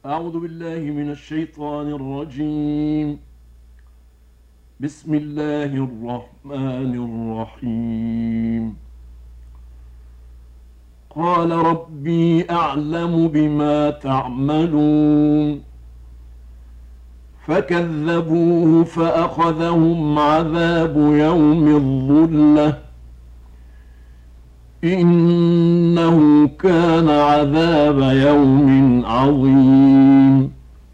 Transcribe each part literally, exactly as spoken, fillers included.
أعوذ بالله من الشيطان الرجيم. بسم الله الرحمن الرحيم. قال ربي أعلم بما تعملون فكذبوه فأخذهم عذاب يوم الظلة إنه كان عذاب يوم عظيم.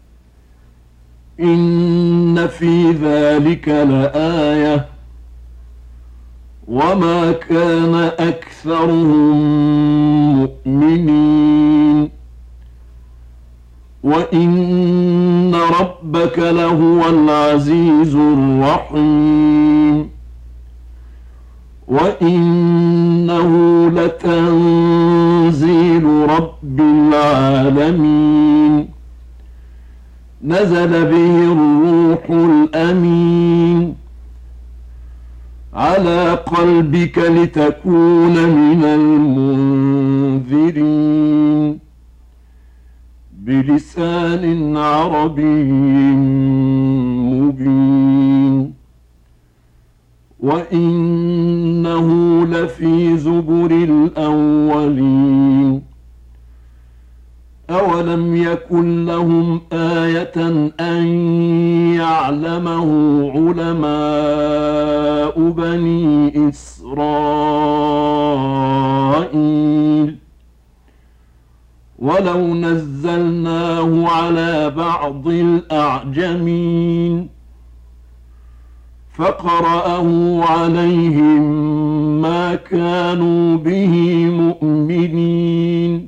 إن في ذلك لآية وما كان أكثرهم مؤمنين وإن ربك لهو العزيز الرحيم وإنه لتنزيل رب العالمين نزل به الروح الأمين على قلبك لتكون من المنذرين بلسان عربي مبين وإنه لفي زبر الأولين. أولم يكن لهم آية أن يعلمه علماء بني إسرائيل ولو نزلناه على بعض الأعجمين فقرأه عليهم ما كانوا به مؤمنين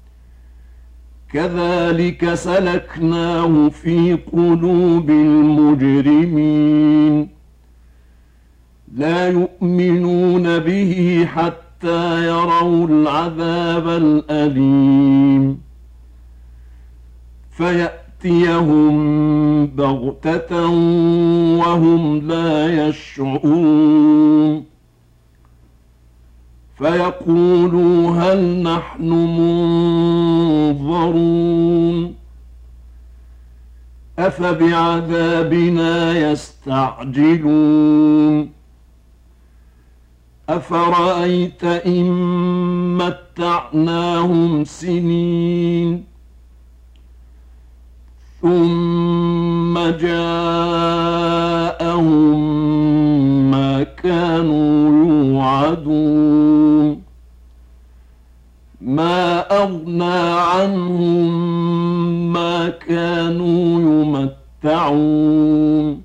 كذلك سلكناه في قلوب المجرمين لا يؤمنون به حتى يروا العذاب الأليم فيأتيهم بغتة وهم لا يشعرون فيقولوا هل نحن منظرون أفبعذابنا يستعجلون أفرأيت إن متعناهم سنين ثم جاءهم ما كانوا يوعدون ما أغنى عنهم ما كانوا يمتعون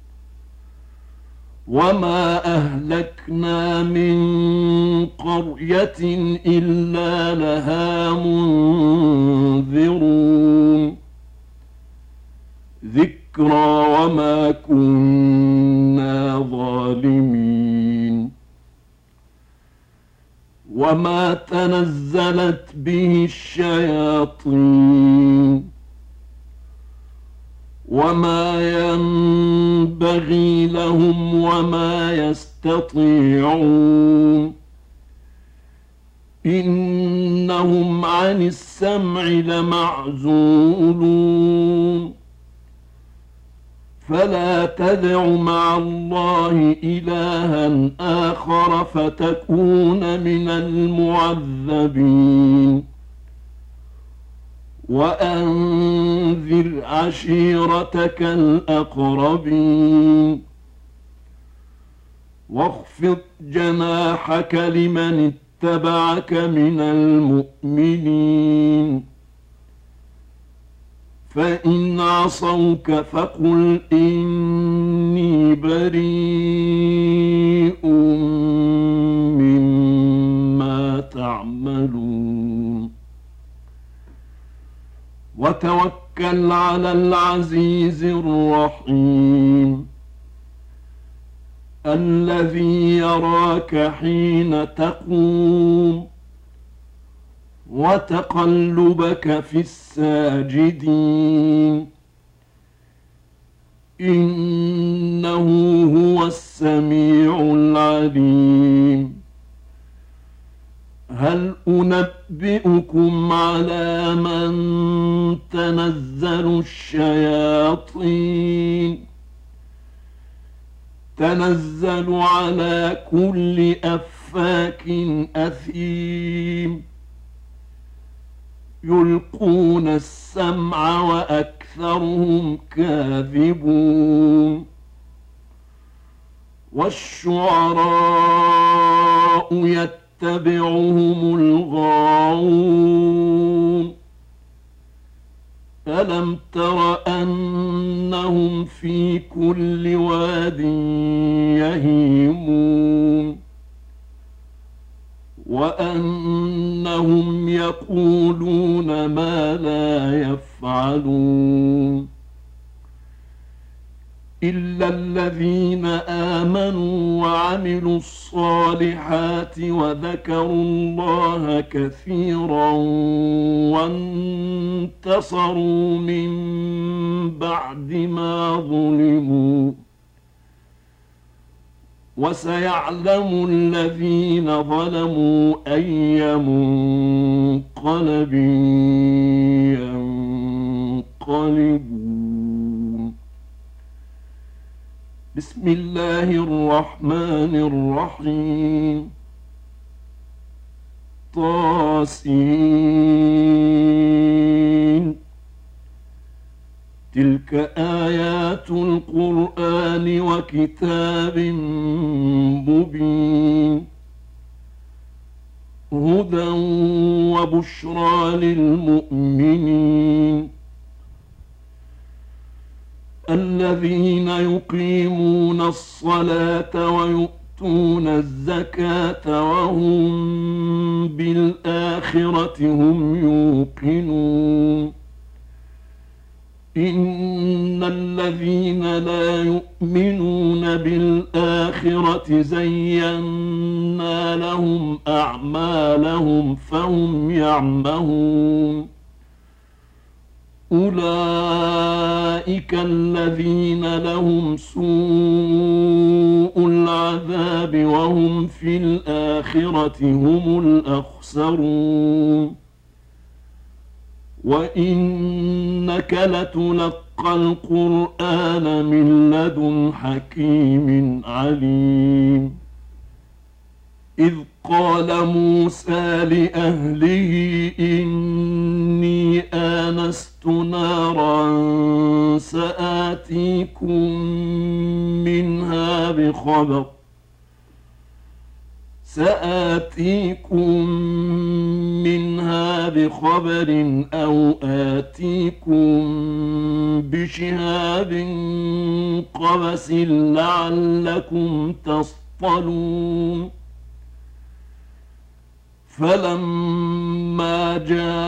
وما أهلكنا من قرية إلا لها منذرون ذكرى وما كنا ظالمين وما تنزلت به الشياطين وما ينبغي لهم وما يستطيعون إنهم عن السمع لمعزولون فلا تدع مع الله إلها آخر فتكون من المعذبين وأنذر عشيرتك الأقربين واخفض جناحك لمن اتبعك من المؤمنين فإن عصوك فقل إني بريء مما تعملون وتوكل على العزيز الرحيم الذي يراك حين تقوم وتقلبك في الساجدين إنه هو السميع العليم هل أنبئكم على من تتنزل الشياطين تنزل على كل أفاك أثيم يلقون السمع وأكثرهم كاذبون والشعراء يتبعهم الغاوون ألم تر أنهم في كل واد يهيمون وأنهم يقولون ما لا يفعلون إلا الذين آمنوا وعملوا الصالحات وذكروا الله كثيرا وانتصروا من بعد ما ظلموا وسيعلم الذين ظلموا أي منقلب ينقلبون. بسم الله الرحمن الرحيم. طاسين. تلك آيات القرآن وكتاب مبين هدى وبشرى للمؤمنين الذين يقيمون الصلاة ويؤتون الزكاة وهم بالآخرة هم يوقنون. إن الذين لا يؤمنون بالآخرة زينا لهم أعمالهم فهم يعمهون. أولئك الذين لهم سوء العذاب وهم في الآخرة هم الأخسرون. وإنك لتلقى القرآن من لدن حكيم عليم. إذ قال موسى لأهله إني آنست نارا سآتيكم منها بخبر سآتيكم منها بخبر أو آتيكم بشهاب قبس لعلكم تصطلون. فلما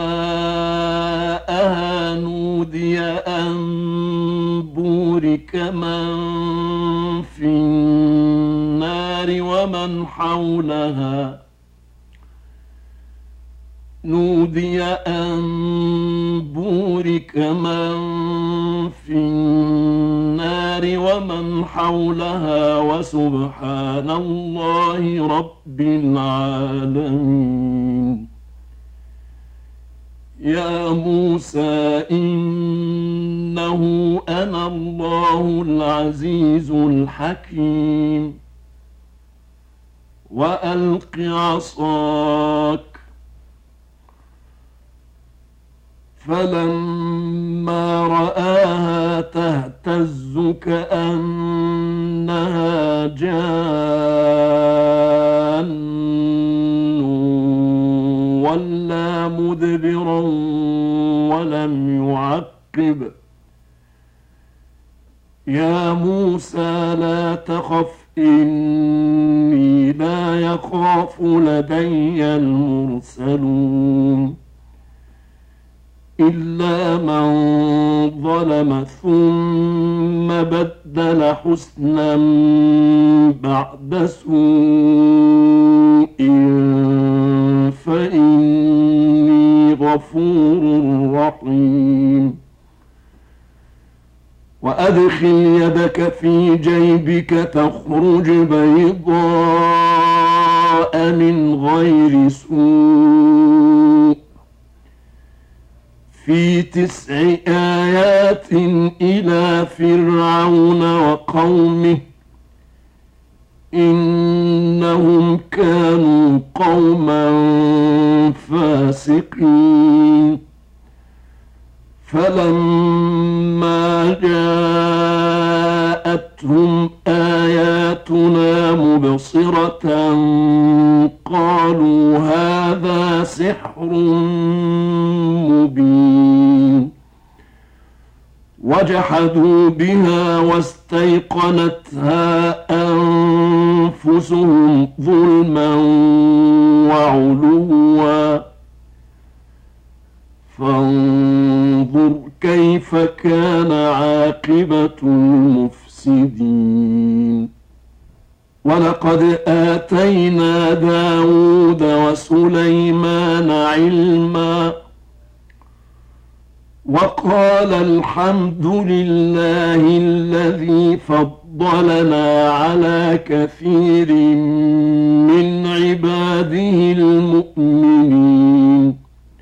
جاءها نودي أن بورك من في النار ومن حولها نودي أن بورك من في النار ومن حولها وسبحان الله رب العالمين. يا موسى إنه أنا الله العزيز الحكيم. وألق عصاك فلما رآها تهتز كأنها جان ولا مدبرا ولم يعقب. يا موسى لا تخف إني لا يخاف لدي المرسلون إلا من ظلم ثم بدل حسنا بعد سوء فإني غفور رحيم. وأدخل يدك في جيبك تخرج بيضاء من غير سوء في تسع آيات إلى فرعون وقومه إنهم كانوا قوما فاسقين. فلما جاءتهم آياتنا مبصرة قالوا هذا سحر مبين، وجحدوا بها واستيقنتها أنفسهم ظلما وعلوا، فانظر كيف كان عاقبة المفسدين. ولقد آتينا داود وسليمان علما وقال الحمد لله الذي فضلنا على كثير من عباده المؤمنين.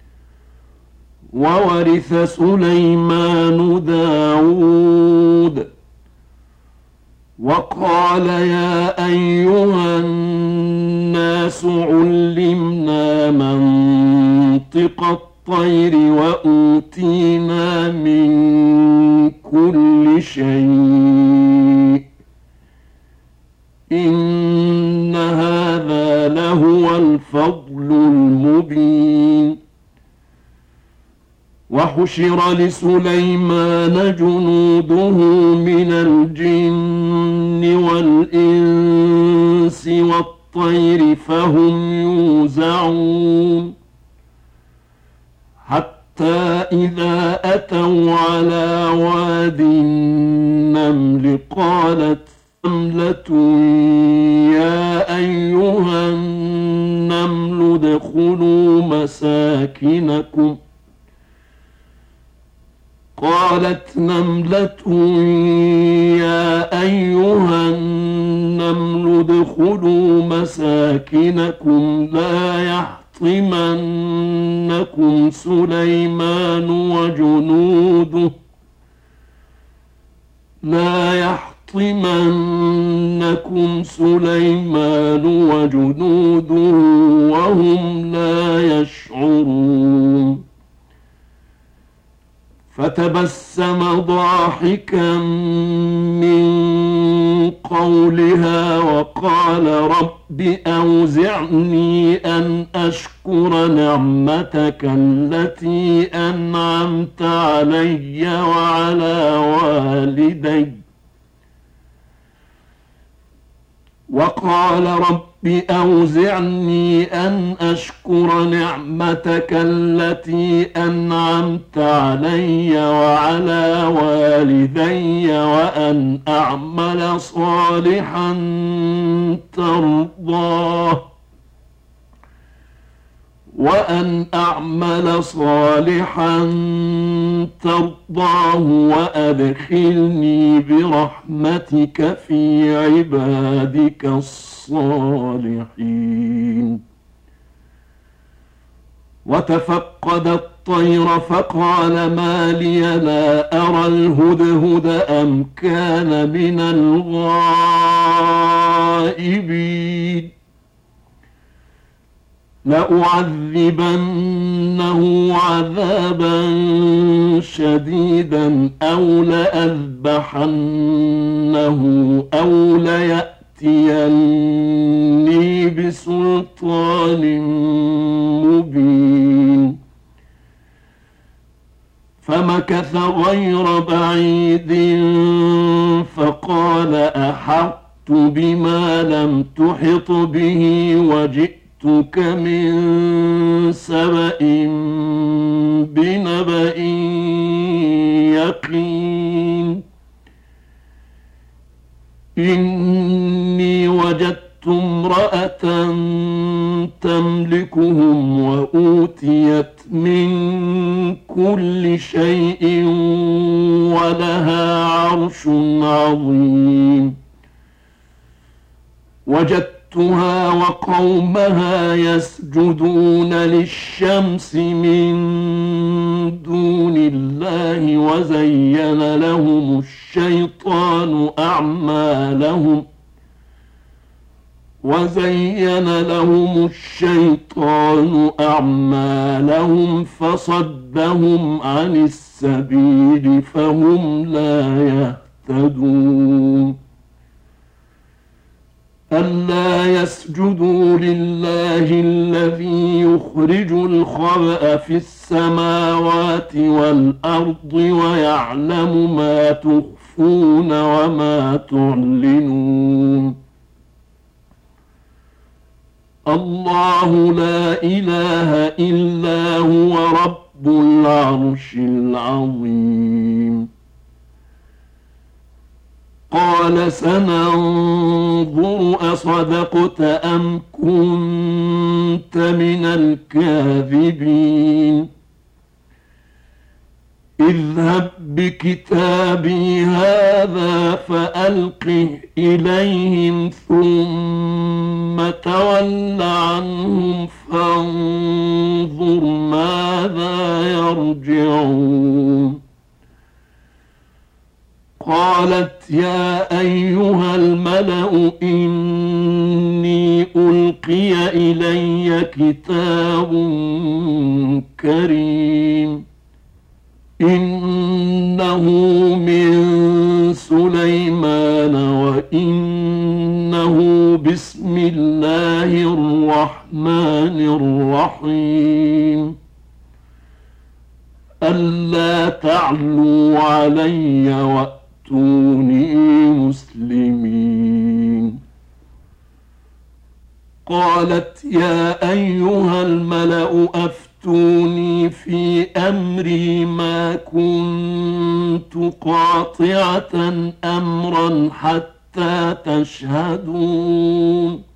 وورث سليمان داود وقال يا أيها الناس علمنا منطق الطير وأوتينا من كل شيء إن هذا لهو الفضل المبين. وحشر لسليمان جنوده من الجن والإنس والطير فهم يوزعون، حتى إذا أتوا على واد النمل قالت نملة يا أيها النمل ادخلوا مساكنكم قالت نملة يا أيها النمل ادخلوا مساكنكم لا يحطمنكم سليمان وجنوده لا يحطمنكم سليمان وجنوده وهم لا يشعرون. فتبسم ضاحكا من قولها وقال رب أوزعني أن أشكر نعمتك التي أنعمت علي وعلى والدي وقال رب أوزعني أن أشكر نعمتك التي أنعمت علي وعلى والدي وأن أعمل صالحا ترضاه وأن أعمل صالحا ترضاه وأدخلني برحمتك في عبادك الصالحين. وتفقد الطير فقال ما لي لا أرى الهدهد أم كان من الغائبين لأعذبنه عذابا شديدا أو لأذبحنه أو ليأتيني بسلطان مبين. فمكث غير بعيد فقال أحطت بما لم تحط به وجئت جئتك من سبأ بنبأ يقين إني وجدت امرأة تملكهم وأوتيت من كل شيء ولها عرش عظيم وجدت وجدتها وقومها يسجدون للشمس من دون الله وزين لهم الشيطان أعمالهم وزين لهم الشيطان أعمالهم فصدهم عن السبيل فهم لا يهتدون ألا يسجدوا لله الذي يخرج الخبأ في السماوات والأرض ويعلم ما تخفون وما تعلنون الله لا إله إلا هو رب العرش العظيم قال سننظر أصدقت أم كنت من الكاذبين اذهب بكتابي هذا فألقه إليهم ثم تول عنهم فانظر ماذا يرجعون قالت يا أيها الملأ إني ألقي إلي كتاب كريم إنه من سليمان وإنه بسم الله الرحمن الرحيم ألا تعلوا علي وأتوني مسلمين قالت يا أيها الملأ أفتوني في أمري ما كنت قاطعة أمرا حتى تشهدون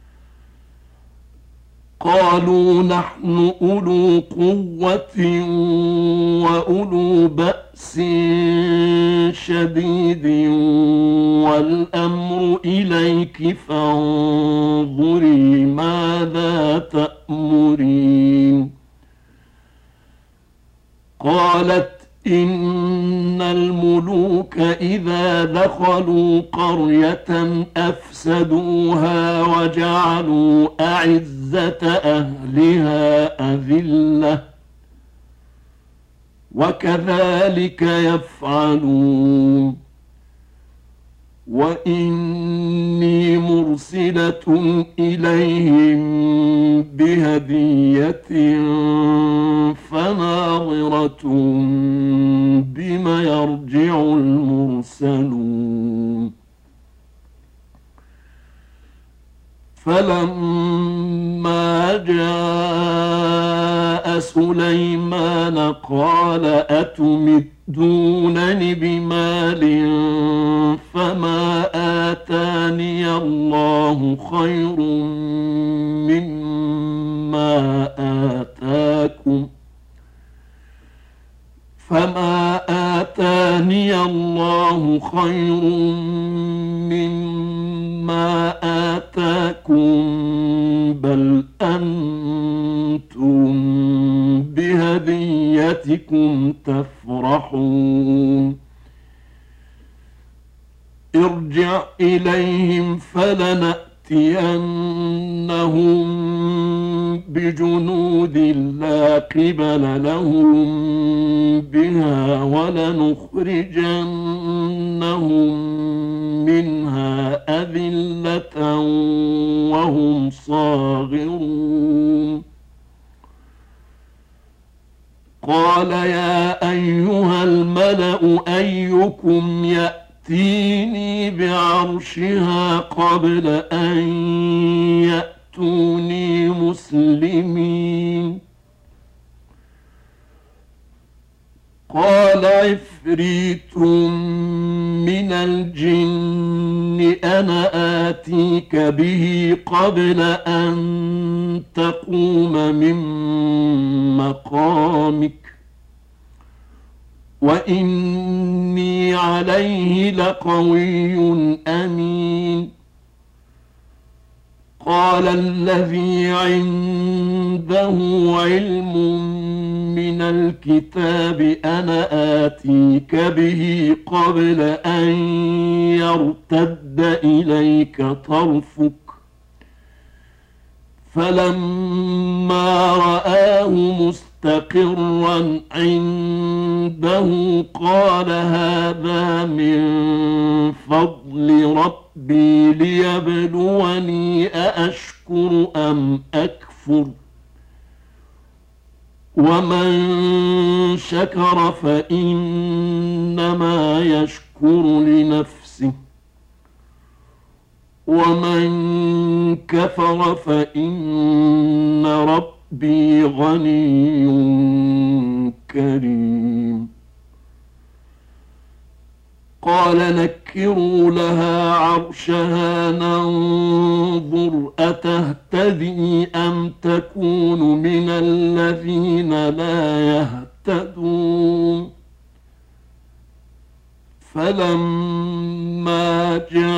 قالوا نحن أولو قوة وأولو بأس شديد والأمر إليك فانظري ماذا تأمرين قالت إن الملوك إذا دخلوا قرية أفسدوها وجعلوا أعزة أهلها أذلة وكذلك يفعلون وإني مرسلة إليهم بهدية فناظرة بما يرجع المرسلون فلما جاء سليمان قال أتمدونني بمال فما آتاني الله خير مما آتاكم فما آتاني الله خير مما آتاكم بل أنتم بهديتكم تفرحون ارجع إليهم فلنأتينهم بجنود لا قبل لهم بها ولنخرجنهم منها أذلة وهم صاغرون قال يا أيها الملأ أيكم يأتيني بعرشها قبل أن يأتوني مسلمين قال عفريت من الجن أنا آتيك به قبل أن تقوم من مقامك وإني عليه لقوي أمين قال الذي عنده علم من الكتاب أنا آتيك به قبل أن يرتد إليك طرفك فلما رآه مستقرا عنده قال هذا من فضل ربي ليبلوني أأشكر أم أكفر ومن شكر فإنما يشكر لنفسه ومن كفر فإن ربي غني كريم قال نكروا لها عرشها ننظر أتهتدي أم تكون من الذين لا يهتدون فلما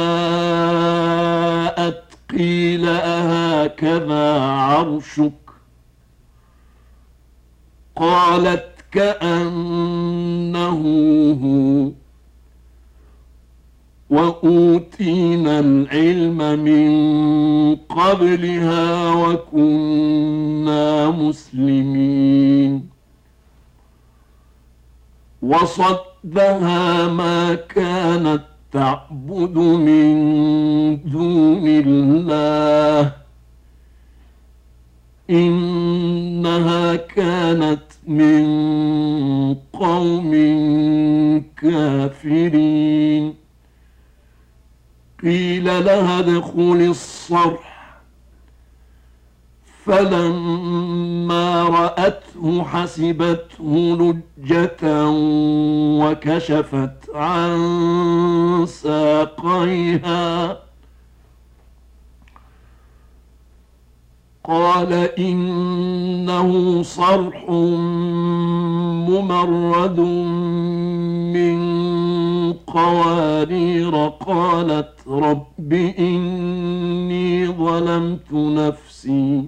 جاءت قيل أهكذا عرشك قالت كأنه هو وأوتينا العلم من قبلها وكنا مسلمين وصدها ما كانت تعبد من دون الله إنها كانت من قوم كافرين قيل لها ادخل الصرح فلما رأته حسبته لجة وكشفت عن ساقيها قال إنه صرح ممرد من قوارير قالت رب إني ظلمت نفسي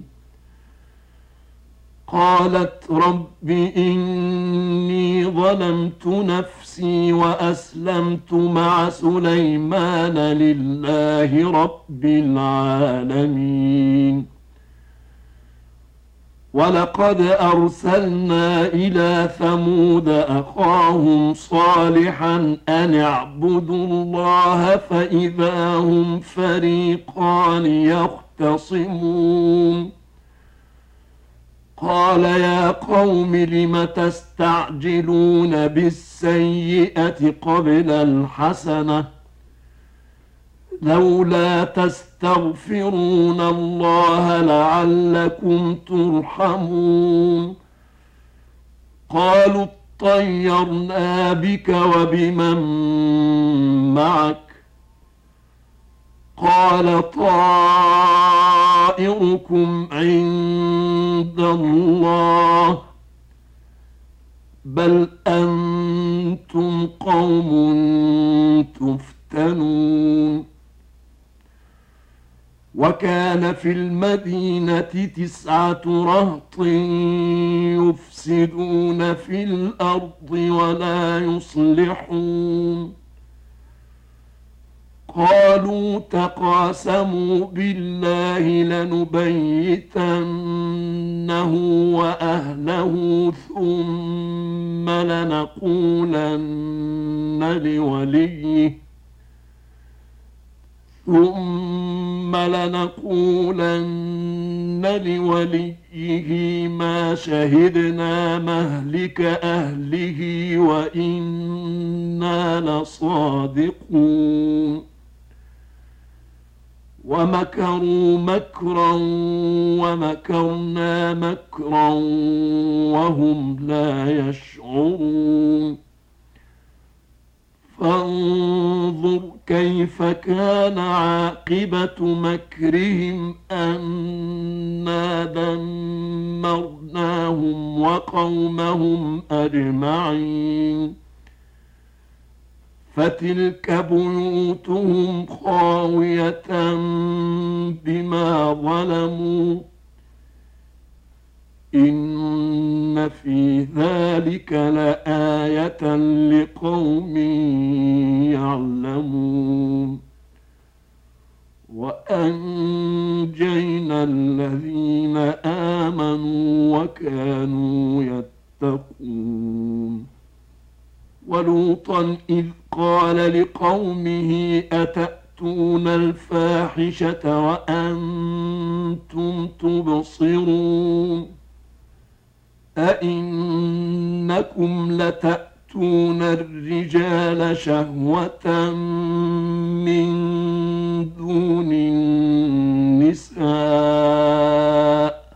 قالت رب إني ظلمت نفسي وأسلمت مع سليمان لله رب العالمين ولقد أرسلنا إلى ثمود أخاهم صالحا أن اعبدوا الله فإذا هم فريقان يختصمون قال يا قوم لم تستعجلون بالسيئة قبل الحسنة لولا تستغفرون الله لعلكم ترحمون قالوا اطيرنا بك وبمن معك قال طائركم عند الله بل أنتم قوم تفتنون وكان في المدينة تسعة رهط يفسدون في الأرض ولا يصلحون قالوا تقاسموا بالله لنبيتنه وأهله ثم لنقولن لوليه ثم لنقولن لوليه ما شهدنا مهلك أهله وإنا لصادقون ومكروا مكرا ومكرنا مكرا وهم لا يشعرون فانظر كيف كان عاقبة مكرهم أنا دمرناهم وقومهم أجمعين فتلك بيوتهم خاوية بما ظلموا إن في ذلك لآية لقوم يعلمون وأنجينا الذين آمنوا وكانوا يتقون ولوطا إذ قال لقومه أتأتون الفاحشة وأنتم تبصرون أئنكم لتأتون الرجال شهوة من دون النساء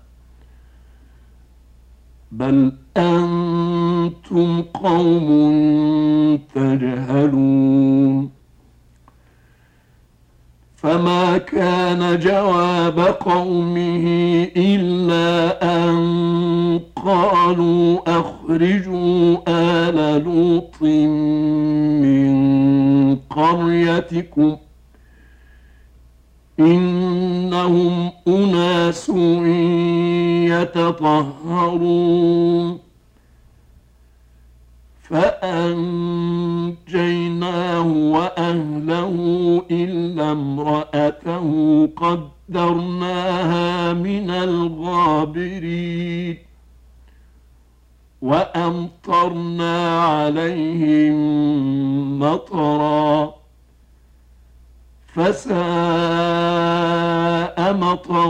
بل أنتم قوم تجهلون فما كان جواب قومه إلا أن قالوا أخرجوا آل لوط من قريتكم إنهم أناس يتطهرون فأنجيناه وأهله إلا امرأته قدرناها من الغابرين وأمطرنا عليهم مطرا فساء مطر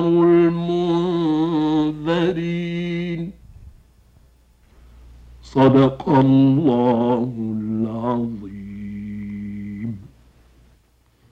المنذرين صدق الله العظيم.